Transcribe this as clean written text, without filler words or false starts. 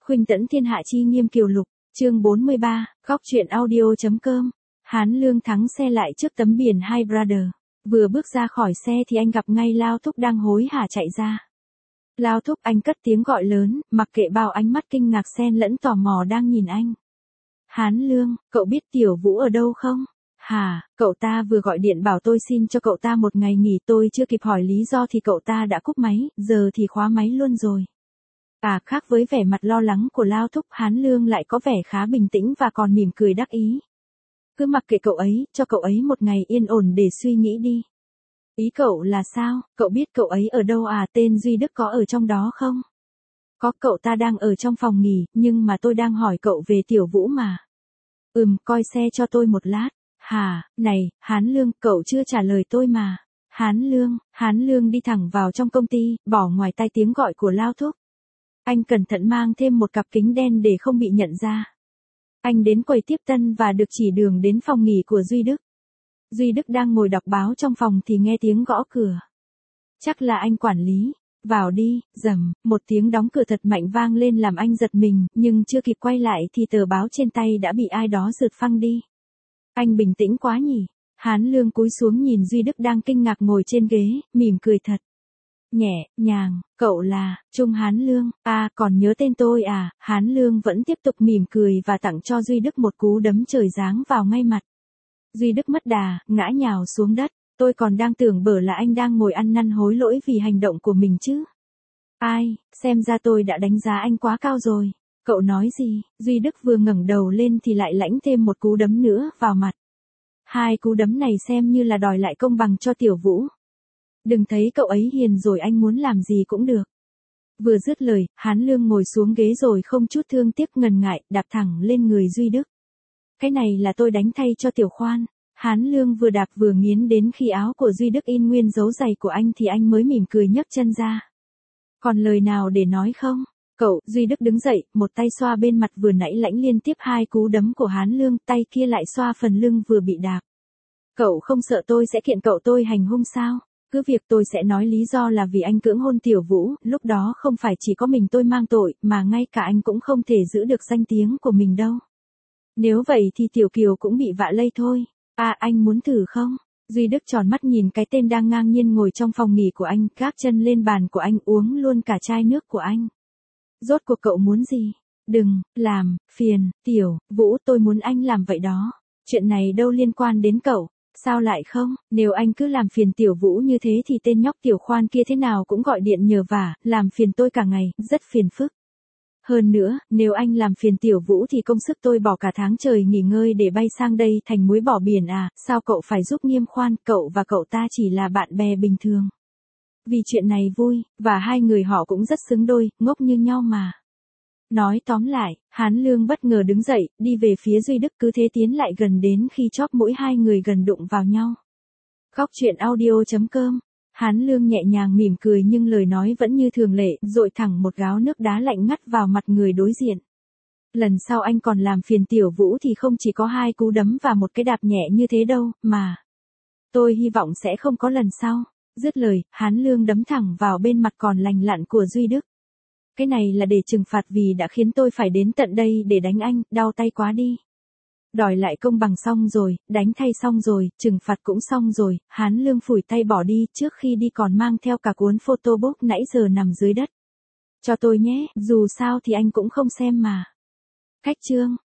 Khuynh tẫn thiên hạ chi nghiêm kiều lục, chương 43, góc truyện audio.com. Hán Lương thắng xe lại trước tấm biển Hai Brother. Vừa bước ra khỏi xe thì anh gặp ngay Lao Thúc đang hối hả chạy ra. Lao Thúc, anh cất tiếng gọi lớn, mặc kệ bao ánh mắt kinh ngạc xen lẫn tò mò đang nhìn anh. Hán Lương, cậu biết Tiểu Vũ ở đâu không? Hả, cậu ta vừa gọi điện bảo tôi xin cho cậu ta một ngày nghỉ, tôi chưa kịp hỏi lý do thì cậu ta đã cúp máy, giờ thì khóa máy luôn rồi. Khác với vẻ mặt lo lắng của Lao Thúc, Hán Lương lại có vẻ khá bình tĩnh và còn mỉm cười đắc ý. Cứ mặc kệ cậu ấy, cho cậu ấy một ngày yên ổn để suy nghĩ đi. Ý cậu là sao, cậu biết cậu ấy ở đâu à? Tên Duy Đức có ở trong đó không? Có, cậu ta đang ở trong phòng nghỉ, nhưng mà tôi đang hỏi cậu về Tiểu Vũ mà. Coi xe cho tôi một lát. Hả, này, Hán Lương, cậu chưa trả lời tôi mà. Hán Lương đi thẳng vào trong công ty, bỏ ngoài tai tiếng gọi của Lao Thúc. Anh cẩn thận mang thêm một cặp kính đen để không bị nhận ra. Anh đến quầy tiếp tân và được chỉ đường đến phòng nghỉ của Duy Đức. Duy Đức đang ngồi đọc báo trong phòng thì nghe tiếng gõ cửa. Chắc là anh quản lý. Vào đi, rầm, một tiếng đóng cửa thật mạnh vang lên làm anh giật mình, nhưng chưa kịp quay lại thì tờ báo trên tay đã bị ai đó rượt phăng đi. Anh bình tĩnh quá nhỉ. Hán Lương cúi xuống nhìn Duy Đức đang kinh ngạc ngồi trên ghế, mỉm cười thật nhẹ nhàng, cậu là Trung Hán Lương, còn nhớ tên tôi à? Hán Lương vẫn tiếp tục mỉm cười và tặng cho Duy Đức một cú đấm trời giáng vào ngay mặt. Duy Đức mất đà, ngã nhào xuống đất. Tôi còn đang tưởng bở là anh đang ngồi ăn năn hối lỗi vì hành động của mình chứ. Xem ra tôi đã đánh giá anh quá cao rồi. Cậu nói gì? Duy Đức vừa ngẩng đầu lên thì lại lãnh thêm một cú đấm nữa vào mặt. Hai cú đấm này xem như là đòi lại công bằng cho Tiểu Vũ. Đừng thấy cậu ấy hiền rồi anh muốn làm gì cũng được. Vừa dứt lời, Hán Lương ngồi xuống ghế rồi không chút thương tiếc ngần ngại, đạp thẳng lên người Duy Đức. Cái này là tôi đánh thay cho Tiểu Khoan. Hán Lương vừa đạp vừa nghiến đến khi áo của Duy Đức in nguyên dấu giày của anh thì anh mới mỉm cười nhấc chân ra. Còn lời nào để nói không? Cậu, Duy Đức đứng dậy, một tay xoa bên mặt vừa nãy lãnh liên tiếp hai cú đấm của Hán Lương, tay kia lại xoa phần lưng vừa bị đạp. Cậu không sợ tôi sẽ kiện cậu tôi hành hung sao? Cứ việc tôi sẽ nói lý do là vì anh cưỡng hôn Tiểu Vũ, lúc đó không phải chỉ có mình tôi mang tội, mà ngay cả anh cũng không thể giữ được danh tiếng của mình đâu. Nếu vậy thì Tiểu Kiều cũng bị vạ lây thôi. Anh muốn thử không? Duy Đức tròn mắt nhìn cái tên đang ngang nhiên ngồi trong phòng nghỉ của anh, gác chân lên bàn của anh uống luôn cả chai nước của anh. Rốt cuộc cậu muốn gì? Đừng làm phiền Tiểu Vũ, tôi muốn anh làm vậy đó. Chuyện này đâu liên quan đến cậu. Sao lại không? Nếu anh cứ làm phiền Tiểu Vũ như thế thì tên nhóc Tiểu Khoan kia thế nào cũng gọi điện nhờ vả, làm phiền tôi cả ngày, rất phiền phức. Hơn nữa, nếu anh làm phiền Tiểu Vũ thì công sức tôi bỏ cả tháng trời nghỉ ngơi để bay sang đây thành muối bỏ biển à? Sao cậu phải giúp Nghiêm Khoan? Cậu và cậu ta chỉ là bạn bè bình thường. Vì chuyện này vui, và hai người họ cũng rất xứng đôi, ngốc như nhau mà. Nói tóm lại, Hán Lương bất ngờ đứng dậy, đi về phía Duy Đức, cứ thế tiến lại gần đến khi chóp mũi hai người gần đụng vào nhau. Góc truyện audio.com. Hán Lương nhẹ nhàng mỉm cười nhưng lời nói vẫn như thường lệ, dội thẳng một gáo nước đá lạnh ngắt vào mặt người đối diện. Lần sau anh còn làm phiền Tiểu Vũ thì không chỉ có hai cú đấm và một cái đạp nhẹ như thế đâu, mà tôi hy vọng sẽ không có lần sau. Dứt lời, Hán Lương đấm thẳng vào bên mặt còn lành lặn của Duy Đức. Cái này là để trừng phạt vì đã khiến tôi phải đến tận đây để đánh anh, đau tay quá đi. Đòi lại công bằng xong rồi, đánh thay xong rồi, trừng phạt cũng xong rồi, Hán Lương phủi tay bỏ đi, trước khi đi còn mang theo cả cuốn photobook nãy giờ nằm dưới đất. Cho tôi nhé, dù sao thì anh cũng không xem mà. Cách chương.